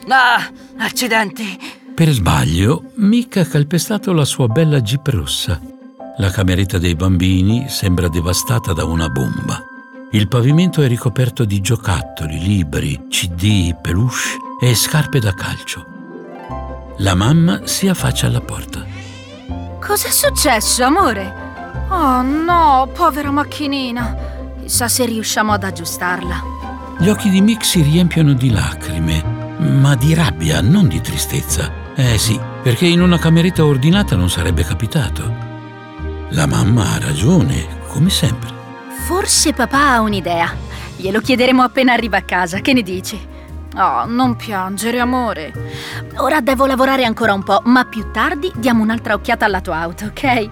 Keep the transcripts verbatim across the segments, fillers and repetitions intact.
Ah, accidenti! Per sbaglio, Mick ha calpestato la sua bella Jeep rossa. La cameretta dei bambini sembra devastata da una bomba. Il pavimento è ricoperto di giocattoli, libri, C D, peluche e scarpe da calcio. La mamma si affaccia alla porta. Cos'è successo, amore? Oh no, povera macchinina. Chissà se riusciamo ad aggiustarla. Gli occhi di Mick si riempiono di lacrime, ma di rabbia, non di tristezza. Eh sì, perché in una cameretta ordinata non sarebbe capitato. La mamma ha ragione, come sempre. Forse papà ha un'idea. Glielo chiederemo appena arriva a casa, che ne dici? Oh, non piangere, amore. Ora devo lavorare ancora un po', ma più tardi diamo un'altra occhiata alla tua auto, ok?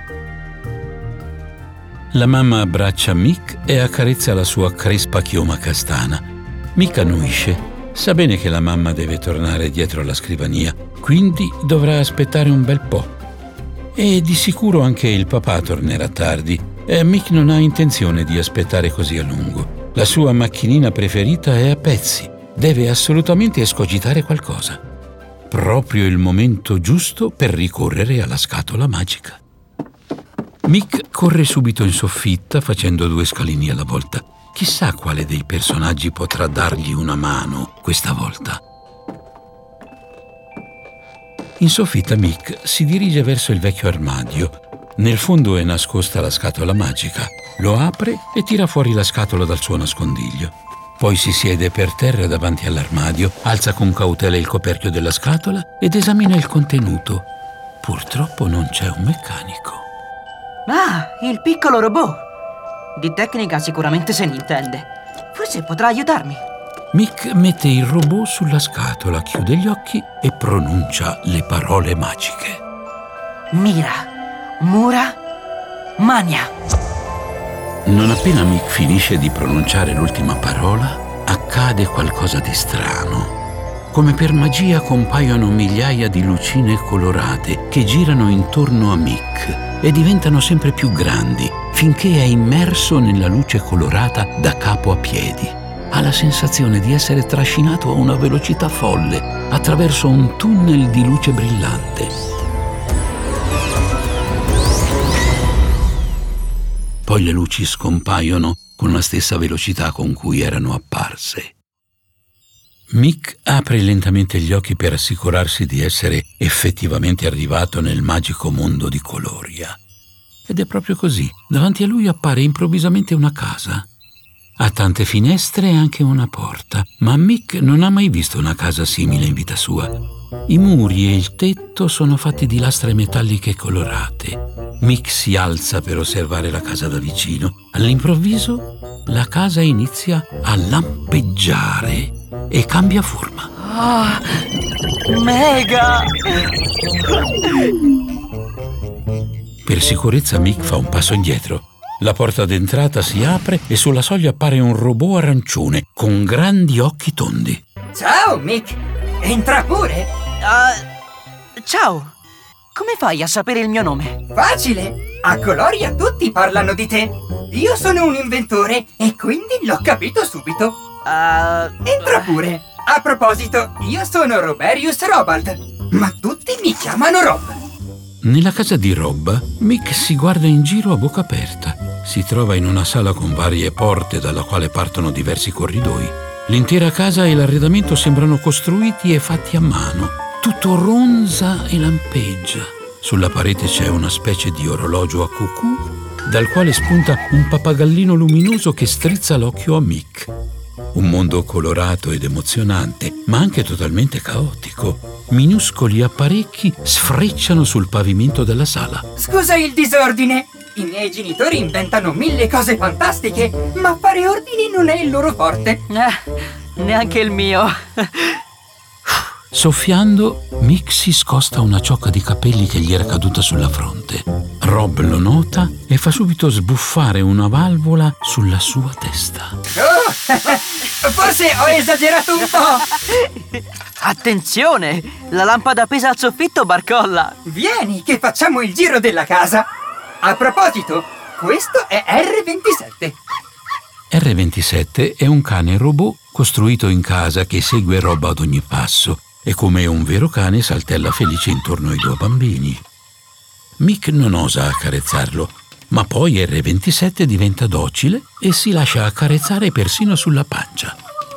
La mamma abbraccia Mick e accarezza la sua crespa chioma castana. Mick annuisce. Sa bene che la mamma deve tornare dietro alla scrivania, quindi dovrà aspettare un bel po'. E di sicuro anche il papà tornerà tardi. E Mick non ha intenzione di aspettare così a lungo. La sua macchinina preferita è a pezzi. Deve assolutamente escogitare qualcosa. Proprio il momento giusto per ricorrere alla scatola magica. Mick corre subito in soffitta facendo due scalini alla volta. Chissà quale dei personaggi potrà dargli una mano questa volta. In soffitta Mick si dirige verso il vecchio armadio. Nel fondo è nascosta la scatola magica. Lo apre e tira fuori la scatola dal suo nascondiglio. Poi si siede per terra davanti all'armadio, alza con cautela il coperchio della scatola ed esamina il contenuto. Purtroppo non c'è un meccanico. Ah, il piccolo robot! Di tecnica sicuramente se ne intende. Forse potrà aiutarmi. Mick mette il robot sulla scatola, chiude gli occhi e pronuncia le parole magiche. Mira, Mura, Mania. Non appena Mick finisce di pronunciare l'ultima parola, accade qualcosa di strano. Come per magia compaiono migliaia di lucine colorate che girano intorno a Mick e diventano sempre più grandi finché è immerso nella luce colorata da capo a piedi. Ha la sensazione di essere trascinato a una velocità folle attraverso un tunnel di luce brillante. Poi le luci scompaiono con la stessa velocità con cui erano apparse. Mick apre lentamente gli occhi per assicurarsi di essere effettivamente arrivato nel magico mondo di Coloria. Ed è proprio così. Davanti a lui appare improvvisamente una casa. Ha tante finestre e anche una porta, ma Mick non ha mai visto una casa simile in vita sua. I muri e il tetto sono fatti di lastre metalliche colorate. Mick si alza per osservare la casa da vicino. All'improvviso, la casa inizia a lampeggiare e cambia forma. Ah, mega! Per sicurezza Mick fa un passo indietro. La porta d'entrata si apre e sulla soglia appare un robot arancione con grandi occhi tondi. Ciao, Mick! Entra pure! Uh, ciao! Come fai a sapere il mio nome? Facile! A Coloria tutti parlano di te! Io sono un inventore e quindi l'ho capito subito! Uh, Entra pure! A proposito, io sono Roberius Robald, ma tutti mi chiamano Rob! Nella casa di Rob, Mick si guarda in giro a bocca aperta. Si trova in una sala con varie porte dalla quale partono diversi corridoi. L'intera casa e l'arredamento sembrano costruiti e fatti a mano. Tutto ronza e lampeggia. Sulla parete c'è una specie di orologio a cucù, dal quale spunta un pappagallino luminoso che strizza l'occhio a Mick. Un mondo colorato ed emozionante, ma anche totalmente caotico. Minuscoli apparecchi sfrecciano sul pavimento della sala. Scusa il disordine! I miei genitori inventano mille cose fantastiche, ma fare ordini non è il loro forte. Eh, neanche il mio. Soffiando, Mick si scosta una ciocca di capelli che gli era caduta sulla fronte. Rob lo nota e fa subito sbuffare una valvola sulla sua testa. Oh, forse ho esagerato un po'! Attenzione! La lampada appesa al soffitto barcolla! Vieni, che facciamo il giro della casa! A proposito, questo è erre ventisette. erre ventisette è un cane robot costruito in casa che segue Rob ad ogni passo e come un vero cane saltella felice intorno ai due bambini. Mick non osa accarezzarlo, ma poi erre ventisette diventa docile e si lascia accarezzare persino sulla pancia.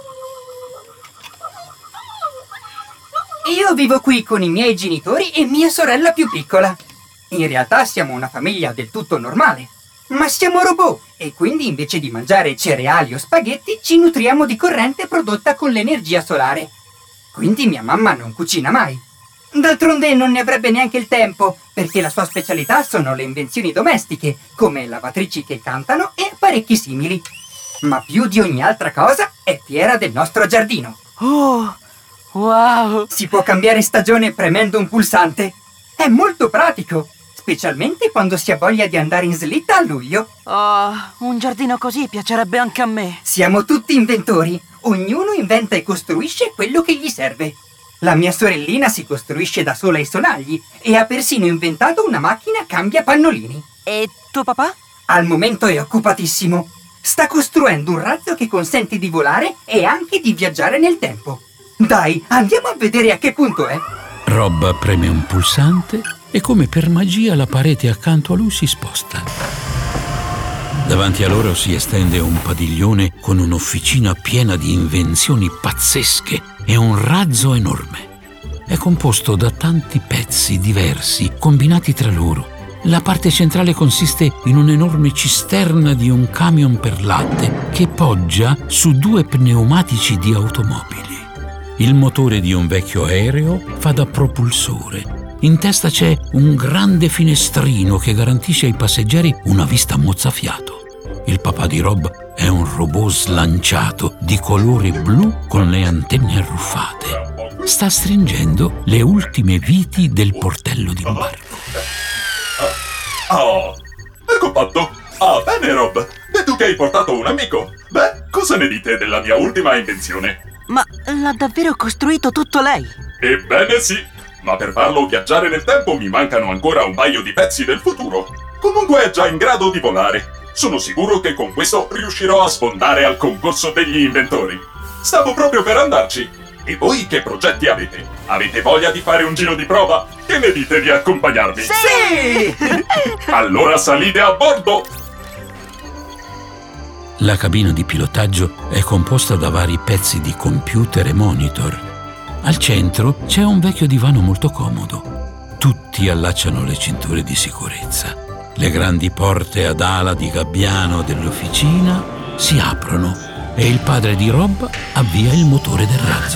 Io vivo qui con i miei genitori e mia sorella più piccola. In realtà siamo una famiglia del tutto normale, ma siamo robot e quindi invece di mangiare cereali o spaghetti ci nutriamo di corrente prodotta con l'energia solare. Quindi mia mamma non cucina mai. D'altronde non ne avrebbe neanche il tempo, perché la sua specialità sono le invenzioni domestiche, come lavatrici che cantano e apparecchi simili. Ma più di ogni altra cosa è fiera del nostro giardino. Oh, wow! Si può cambiare stagione premendo un pulsante. È molto pratico, specialmente quando si ha voglia di andare in slitta a luglio. Oh, un giardino così piacerebbe anche a me. Siamo tutti inventori. Ognuno inventa e costruisce quello che gli serve. La mia sorellina si costruisce da sola i sonagli e ha persino inventato una macchina cambia pannolini. E tuo papà? Al momento è occupatissimo. Sta costruendo un razzo che consente di volare e anche di viaggiare nel tempo. Dai, andiamo a vedere a che punto è. Rob preme un pulsante e come per magia la parete accanto a lui si sposta. Davanti a loro si estende un padiglione con un'officina piena di invenzioni pazzesche e un razzo enorme. È composto da tanti pezzi diversi, combinati tra loro. La parte centrale consiste in un'enorme cisterna di un camion per latte che poggia su due pneumatici di automobili. Il motore di un vecchio aereo fa da propulsore. In testa c'è un grande finestrino che garantisce ai passeggeri una vista mozzafiato. Il papà di Rob è un robot slanciato di colore blu con le antenne arruffate. Sta stringendo le ultime viti del portello d'imbarco. Oh, ecco fatto. Ah, bene Rob. E tu che hai portato un amico? Beh, cosa ne dite della mia ultima invenzione? Ma l'ha davvero costruito tutto lei? Ebbene sì, ma per farlo viaggiare nel tempo mi mancano ancora un paio di pezzi del futuro. Comunque è già in grado di volare. Sono sicuro che con questo riuscirò a sfondare al concorso degli inventori. Stavo proprio per andarci. E voi che progetti avete? Avete voglia di fare un giro di prova? Che ne dite di accompagnarmi? Sì! Allora salite a bordo! La cabina di pilotaggio è composta da vari pezzi di computer e monitor. Al centro c'è un vecchio divano molto comodo. Tutti allacciano le cinture di sicurezza. Le grandi porte ad ala di gabbiano dell'officina si aprono e il padre di Rob avvia il motore del razzo.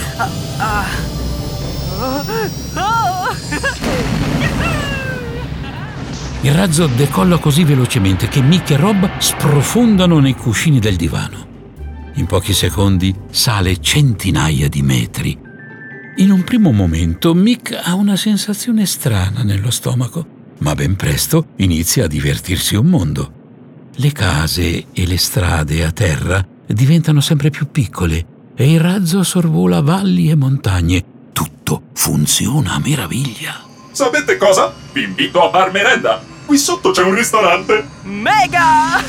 Il razzo decolla così velocemente che Mick e Rob sprofondano nei cuscini del divano. In pochi secondi sale centinaia di metri. In un primo momento Mick ha una sensazione strana nello stomaco, ma ben presto inizia a divertirsi un mondo. Le case e le strade a terra diventano sempre più piccole e il razzo sorvola valli e montagne. Tutto funziona a meraviglia. Sapete cosa? Vi invito a bar merenda. Qui sotto c'è un ristorante. Mega!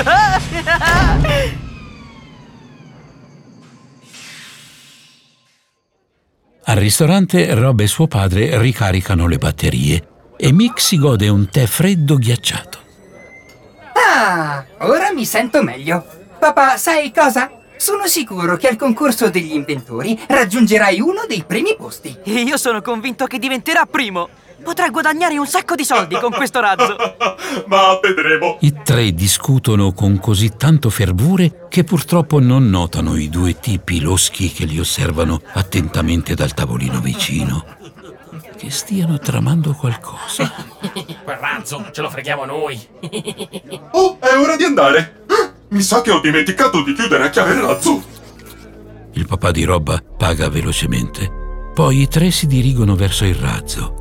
Al ristorante Rob e suo padre ricaricano le batterie e Mick si gode un tè freddo ghiacciato. Ah, ora mi sento meglio. Papà, sai cosa? Sono sicuro che al concorso degli inventori raggiungerai uno dei primi posti. E io sono convinto che diventerà primo. Potrà guadagnare un sacco di soldi con questo razzo. Ma vedremo. I tre discutono con così tanto fervore che purtroppo non notano i due tipi loschi che li osservano attentamente dal tavolino vicino. Che stiano tramando qualcosa. Quel razzo ce lo freghiamo noi. Oh, è ora di andare. Mi sa che ho dimenticato di chiudere a chiave il razzo. Il papà di Rob paga velocemente. Poi i tre si dirigono verso il razzo.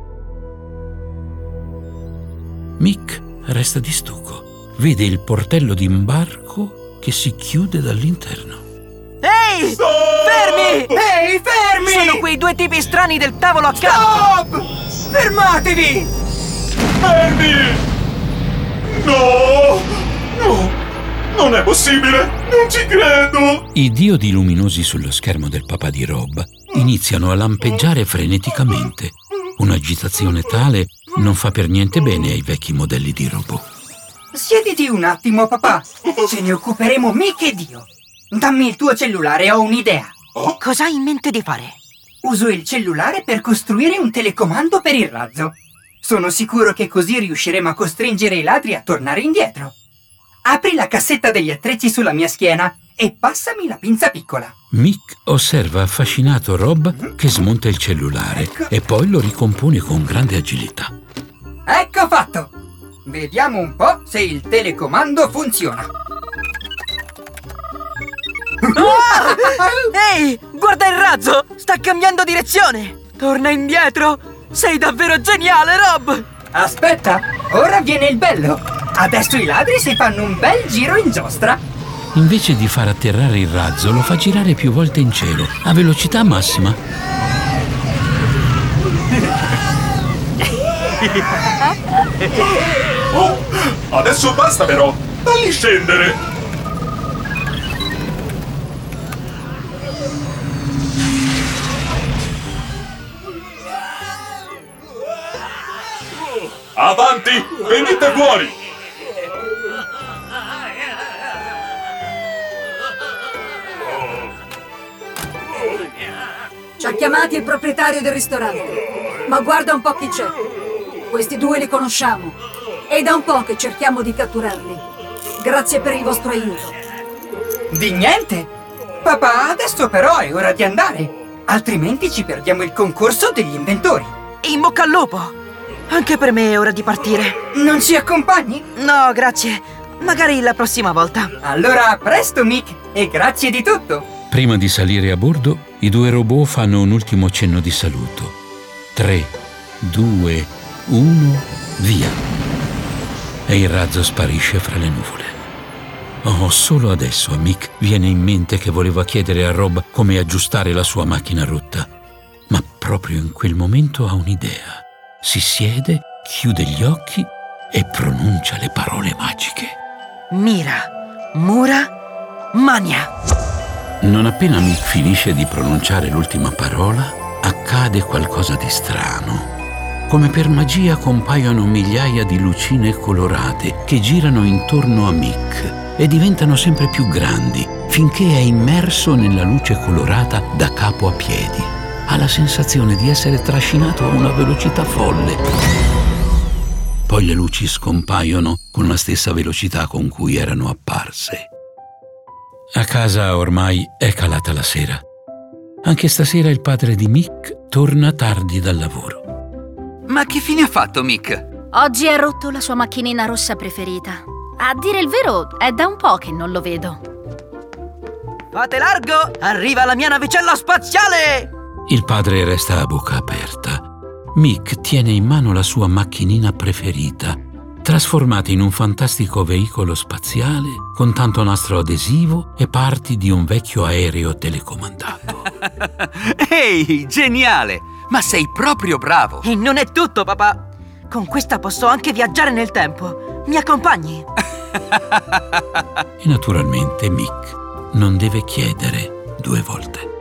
Mick resta di stucco. Vede il portello d'imbarco che si chiude dall'interno. Ehi! Stop! Fermi! Ehi, fermi! Sono quei due tipi strani del tavolo accanto! Stop! Fermatevi! Fermi! No! No! Non è possibile! Non ci credo! I diodi luminosi sullo schermo del papà di Rob iniziano a lampeggiare freneticamente. Un'agitazione tale non fa per niente bene ai vecchi modelli di robot. Siediti un attimo, papà. Ce ne occuperemo Mick ed io. Dammi il tuo cellulare, ho un'idea. Cosa hai in mente di fare? Uso il cellulare per costruire un telecomando per il razzo. Sono sicuro che così riusciremo a costringere i ladri a tornare indietro. Apri la cassetta degli attrezzi sulla mia schiena e passami la pinza piccola. Mick osserva affascinato Rob che smonta il cellulare Ecco. e poi lo ricompone con grande agilità. Ecco fatto! Vediamo un po' se il telecomando funziona. Ehi, guarda il razzo! Sta cambiando direzione! Torna indietro! Sei davvero geniale, Rob! Aspetta, ora viene il bello. Adesso i ladri si fanno un bel giro in giostra. Invece di far atterrare il razzo, lo fa girare più volte in cielo, a velocità massima. Oh, adesso basta però! Falli scendere! Avanti! Venite fuori! Ci ha chiamati il proprietario del ristorante, ma guarda un po' chi c'è. Questi due li conosciamo. È da un po' che cerchiamo di catturarli. Grazie per il vostro aiuto. Di niente! Papà, adesso però è ora di andare. Altrimenti ci perdiamo il concorso degli inventori. In bocca al lupo! Anche per me è ora di partire. Non ci accompagni? No, grazie. Magari la prossima volta. Allora, a presto, Mick, e grazie di tutto. Prima di salire a bordo, i due robot fanno un ultimo cenno di saluto. tre, due, uno, via. E il razzo sparisce fra le nuvole. Oh, solo adesso a Mick viene in mente che voleva chiedere a Rob come aggiustare la sua macchina rotta. Ma proprio in quel momento ha un'idea. Si siede, chiude gli occhi e pronuncia le parole magiche. Mira, Mura, Mania. Non appena Mick finisce di pronunciare l'ultima parola, accade qualcosa di strano. Come per magia compaiono migliaia di lucine colorate che girano intorno a Mick e diventano sempre più grandi finché è immerso nella luce colorata da capo a piedi. Ha la sensazione di essere trascinato a una velocità folle. Poi le luci scompaiono con la stessa velocità con cui erano apparse. A casa ormai è calata la sera. Anche stasera il padre di Mick torna tardi dal lavoro. Ma che fine ha fatto Mick? Oggi ha rotto la sua macchinina rossa preferita. A dire il vero, è da un po' che non lo vedo. Fate largo! Arriva la mia navicella spaziale! Il padre resta a bocca aperta. Mick tiene in mano la sua macchinina preferita, trasformata in un fantastico veicolo spaziale con tanto nastro adesivo e parti di un vecchio aereo telecomandato. Ehi, geniale! Ma sei proprio bravo! E non è tutto, papà! Con questa posso anche viaggiare nel tempo. Mi accompagni? E naturalmente Mick non deve chiedere due volte.